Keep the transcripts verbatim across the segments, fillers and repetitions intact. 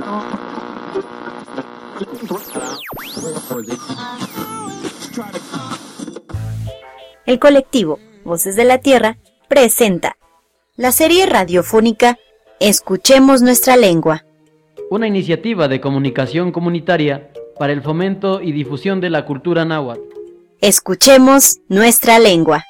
El colectivo Voces de la Tierra presenta la serie radiofónica Escuchemos Nuestra Lengua, una iniciativa de comunicación comunitaria para el fomento y difusión de la cultura náhuatl. Escuchemos Nuestra Lengua.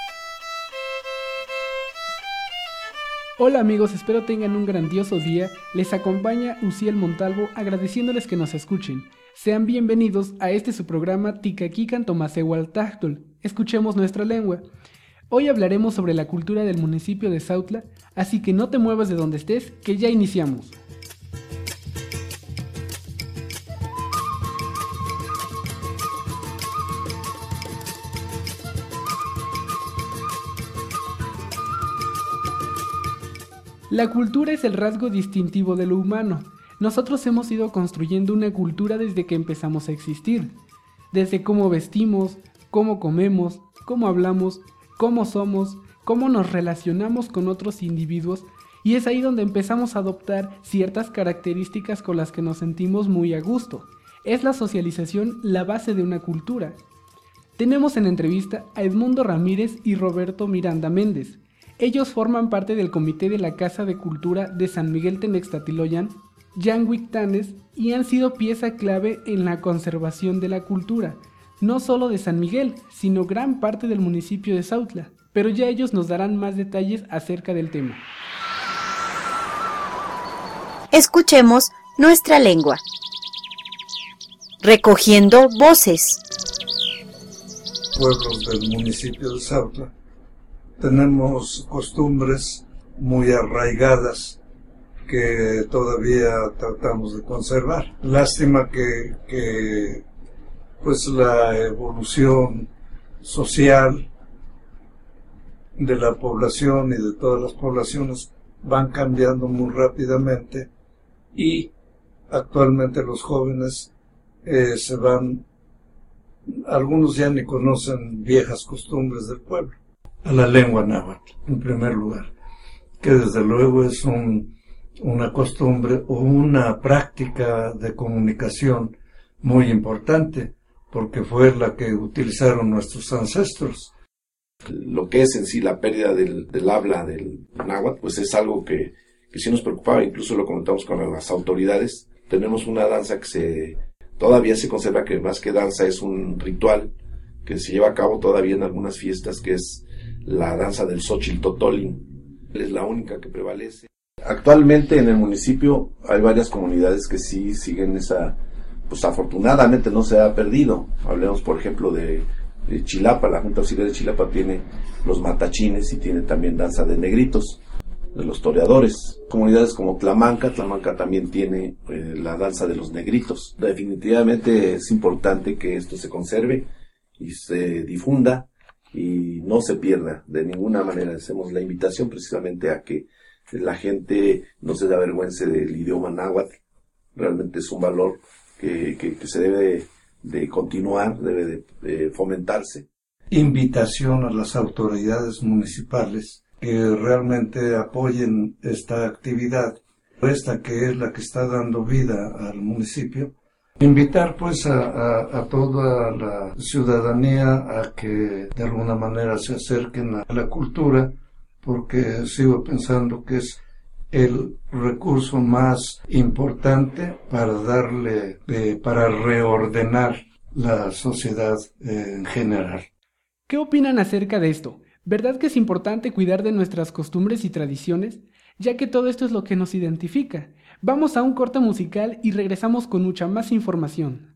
Hola amigos, espero tengan un grandioso día. Les acompaña Uciel Montalvo agradeciéndoles que nos escuchen. Sean bienvenidos a este su programa Ticaquican Tomasehualtáhtol. Escuchemos Nuestra Lengua. Hoy hablaremos sobre la cultura del municipio de Sautla, así que no te muevas de donde estés, que ya iniciamos. La cultura es el rasgo distintivo de lo humano. Nosotros hemos ido construyendo una cultura desde que empezamos a existir. Desde cómo vestimos, cómo comemos, cómo hablamos, cómo somos, cómo nos relacionamos con otros individuos, y es ahí donde empezamos a adoptar ciertas características con las que nos sentimos muy a gusto. Es la socialización la base de una cultura. Tenemos en entrevista a Edmundo Ramírez y Roberto Miranda Méndez. Ellos forman parte del comité de la Casa de Cultura de San Miguel Tenextatiloyan, Yanhuictanes, y han sido pieza clave en la conservación de la cultura, no solo de San Miguel, sino gran parte del municipio de Sautla, pero ya ellos nos darán más detalles acerca del tema. Escuchemos Nuestra Lengua. Recogiendo voces. Pueblos del municipio de Sautla tenemos costumbres muy arraigadas que todavía tratamos de conservar. Lástima que, que pues la evolución social de la población y de todas las poblaciones van cambiando muy rápidamente y actualmente los jóvenes eh, se van, algunos ya ni conocen viejas costumbres del pueblo. A la lengua náhuatl, en primer lugar, que desde luego es un, una costumbre o una práctica de comunicación muy importante, porque fue la que utilizaron nuestros ancestros. Lo que es en sí la pérdida del, del habla del náhuatl, pues es algo que, que sí nos preocupaba, incluso lo comentamos con las autoridades. Tenemos una danza que se todavía se conserva, que más que danza es un ritual que se lleva a cabo todavía en algunas fiestas, que es la danza del Xochitl Totolin. Es la única que prevalece. Actualmente en el municipio hay varias comunidades que sí siguen esa, pues afortunadamente no se ha perdido. Hablemos por ejemplo de, de Chilapa. La Junta Auxiliar de Chilapa tiene los matachines y tiene también danza de negritos, de los toreadores. Comunidades como Tlamanca, Tlamanca también tiene eh, la danza de los negritos. Definitivamente es importante que esto se conserve y se difunda y no se pierda de ninguna manera. Hacemos la invitación precisamente a que la gente no se avergüence del idioma náhuatl. Realmente es un valor que, que, que se debe de continuar, debe de, de fomentarse. Invitación a las autoridades municipales que realmente apoyen esta actividad, esta que es la que está dando vida al municipio. Invitar pues a, a, a toda la ciudadanía a que de alguna manera se acerquen a la cultura, porque sigo pensando que es el recurso más importante para darle, eh, para reordenar la sociedad eh, en general. ¿Qué opinan acerca de esto? ¿Verdad que es importante cuidar de nuestras costumbres y tradiciones? Ya que todo esto es lo que nos identifica. Vamos a un corte musical y regresamos con mucha más información.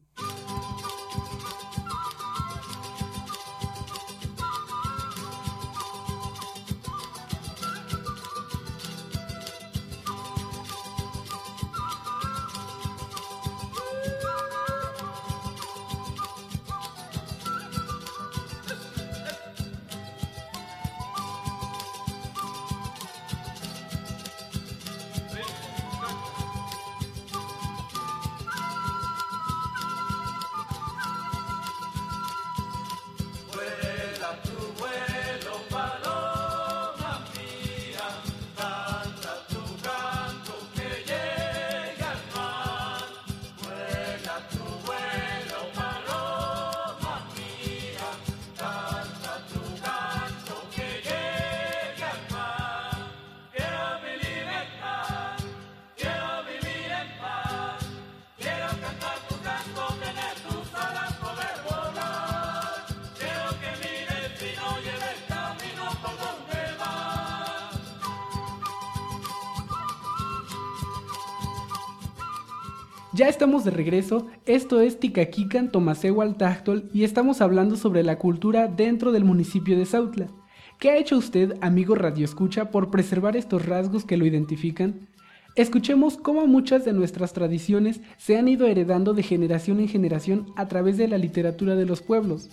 Ya estamos de regreso, esto es Ticaquican Tomasehualtáchtol y estamos hablando sobre la cultura dentro del municipio de Sautla. ¿Qué ha hecho usted, amigo radioescucha, por preservar estos rasgos que lo identifican? Escuchemos cómo muchas de nuestras tradiciones se han ido heredando de generación en generación a través de la literatura de los pueblos.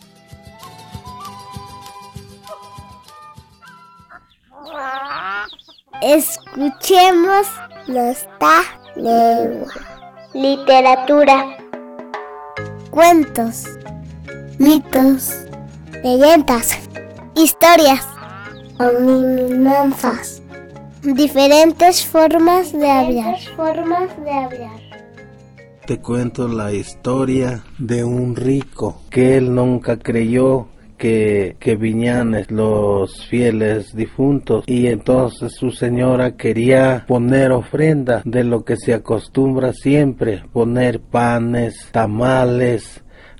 Escuchemos nuestra lengua. Literatura. Cuentos. Mitos. Leyendas. Historias. Adivinanzas. Diferentes formas de hablar. formas de hablar. Te cuento la historia de un rico que él nunca creyó que, que vinieran los fieles difuntos, y entonces su señora quería poner ofrenda de lo que se acostumbra siempre, poner panes, tamales,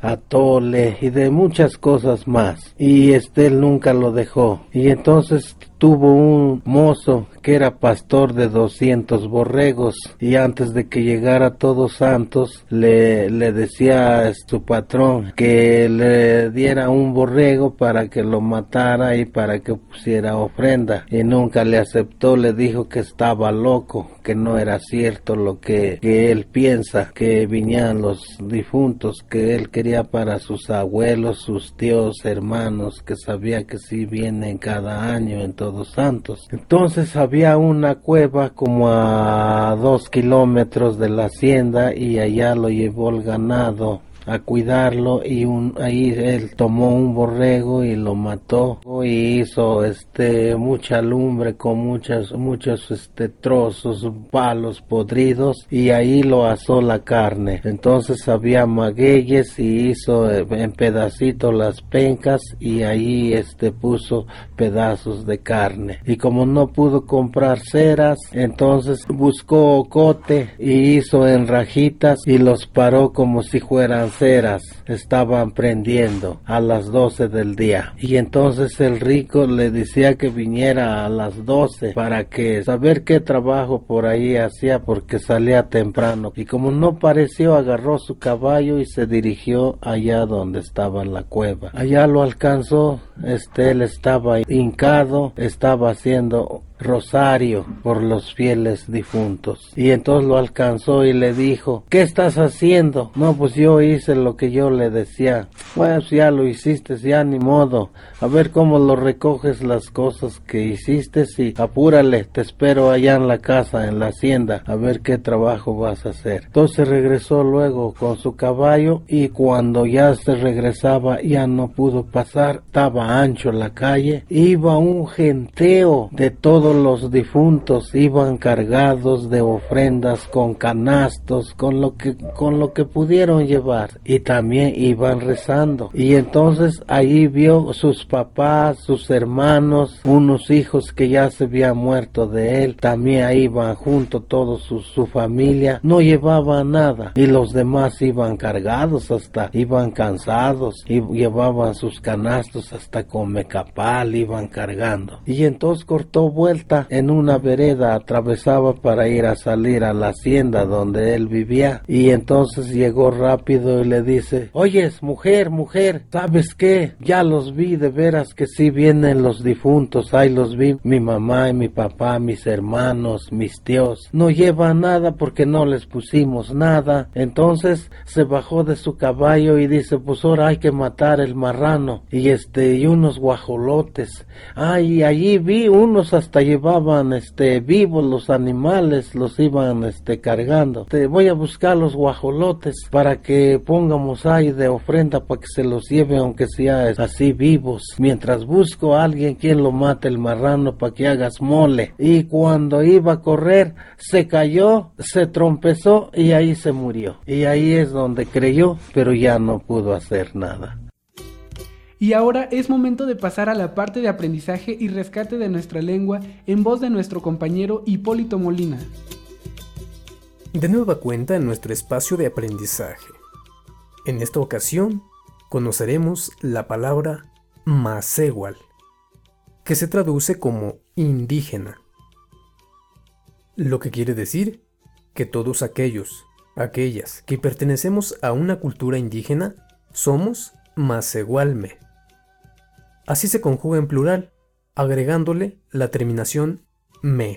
atole y de muchas cosas más, y este él nunca lo dejó. Y entonces tuvo un mozo que era pastor de doscientos borregos, y antes de que llegara Todos Santos le, le decía a su patrón que le diera un borrego para que lo matara y para que pusiera ofrenda, y nunca le aceptó. Le dijo que estaba loco, que no era cierto lo que, que él piensa, que vinieran los difuntos, que él quería para sus abuelos, sus tíos, hermanos, que sabía que sí vienen cada año en Todos Santos. Entonces había una cueva como a dos kilómetros de la hacienda, y allá lo llevó el ganado a cuidarlo, y un, ahí él tomó un borrego y lo mató, y hizo este mucha lumbre con muchas muchos este trozos, palos podridos, y ahí lo asó la carne. Entonces había magueyes y hizo en pedacitos las pencas, y ahí este puso pedazos de carne. Y como no pudo comprar ceras, entonces buscó ocote y hizo en rajitas y los paró como si fueran ceras. Estaban prendiendo a las doce del día, y entonces el rico le decía que viniera a las doce para que saber qué trabajo por ahí hacía, porque salía temprano. Y como no pareció, agarró su caballo y se dirigió allá donde estaba la cueva. Allá lo alcanzó. Este él estaba hincado, estaba haciendo rosario por los fieles difuntos, y entonces lo alcanzó y le dijo: ¿qué estás haciendo? No, pues yo hice lo que yo le decía. Pues ya lo hiciste, ya ni modo, a ver cómo lo recoges las cosas que hiciste, y apúrale, te espero allá en la casa, en la hacienda, a ver qué trabajo vas a hacer. Entonces regresó luego con su caballo, y cuando ya se regresaba ya no pudo pasar, estaba ancho la calle, iba un genteo de todos los difuntos, iban cargados de ofrendas, con canastos, con lo que con lo que pudieron llevar, y también iban rezando. Y entonces ahí vio sus papás, sus hermanos, unos hijos que ya se habían muerto de él, también ahí iban junto todos su, su familia, no llevaban nada, y los demás iban cargados, hasta iban cansados, y llevaban sus canastos hasta con mecapal, iban cargando. Y entonces cortó vuelta en una vereda, atravesaba para ir a salir a la hacienda donde él vivía, y entonces llegó rápido y le dice: oyes, mujer, mujer, ¿sabes qué? Ya los vi, de veras que sí vienen los difuntos, ahí los vi, mi mamá y mi papá, mis hermanos, mis tíos, no llevan nada porque no les pusimos nada. Entonces se bajó de su caballo y dice: pues ahora hay que matar el marrano, y este, y unos guajolotes. Ay, ah, allí vi unos hasta llevaban este vivos los animales, los iban este cargando. Te voy a buscar los guajolotes para que pongamos ahí de ofrenda para que se los lleve, aunque sea así vivos, mientras busco a alguien quien lo mate el marrano para que hagas mole. Y cuando iba a correr se cayó, se trompezó y ahí se murió. Y ahí es donde creyó, pero ya no pudo hacer nada. Y ahora es momento de pasar a la parte de aprendizaje y rescate de nuestra lengua en voz de nuestro compañero Hipólito Molina. De nueva cuenta en nuestro espacio de aprendizaje. En esta ocasión conoceremos la palabra Masehual, que se traduce como indígena, lo que quiere decir que todos aquellos Aquellas que pertenecemos a una cultura indígena somos masehualme. Así se conjuga en plural, agregándole la terminación me.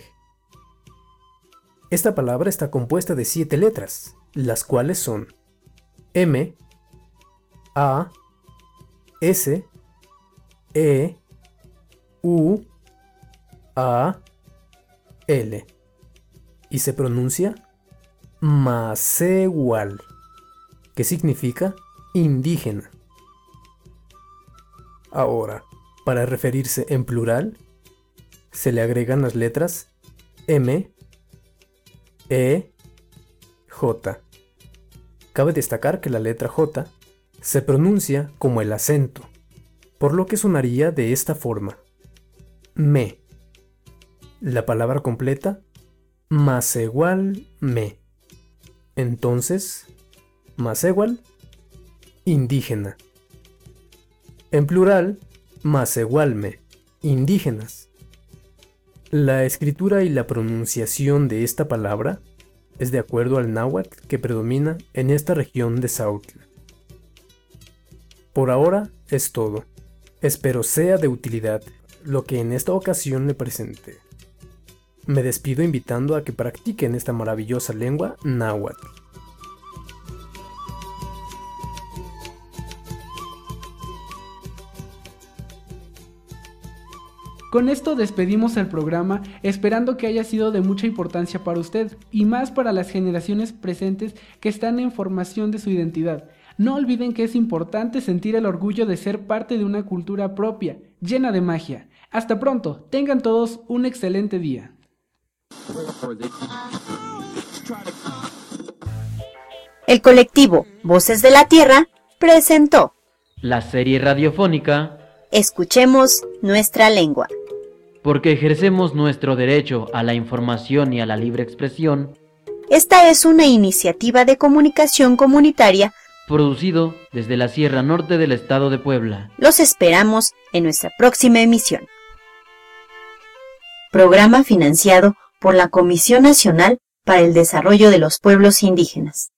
Esta palabra está compuesta de siete letras, las cuales son M, A, S, E, U, A, L, y se pronuncia masehual, que significa indígena. Ahora, para referirse en plural, se le agregan las letras M, E, J. Cabe destacar que la letra J se pronuncia como el acento, por lo que sonaría de esta forma: me. La palabra completa, masehualme. Entonces, masehual, indígena. En plural, masehualme, indígenas. La escritura y la pronunciación de esta palabra es de acuerdo al náhuatl que predomina en esta región de Sautla. Por ahora es todo. Espero sea de utilidad lo que en esta ocasión le presenté. Me despido invitando a que practiquen esta maravillosa lengua náhuatl. Con esto despedimos el programa, esperando que haya sido de mucha importancia para usted y más para las generaciones presentes que están en formación de su identidad. No olviden que es importante sentir el orgullo de ser parte de una cultura propia, llena de magia. Hasta pronto, tengan todos un excelente día. El colectivo Voces de la Tierra presentó la serie radiofónica Escuchemos nuestra lengua. Porque ejercemos nuestro derecho a la información y a la libre expresión. Esta es una iniciativa de comunicación comunitaria producido desde la Sierra Norte del estado de Puebla. Los esperamos en nuestra próxima emisión. Programa financiado por la Comisión Nacional para el Desarrollo de los Pueblos Indígenas.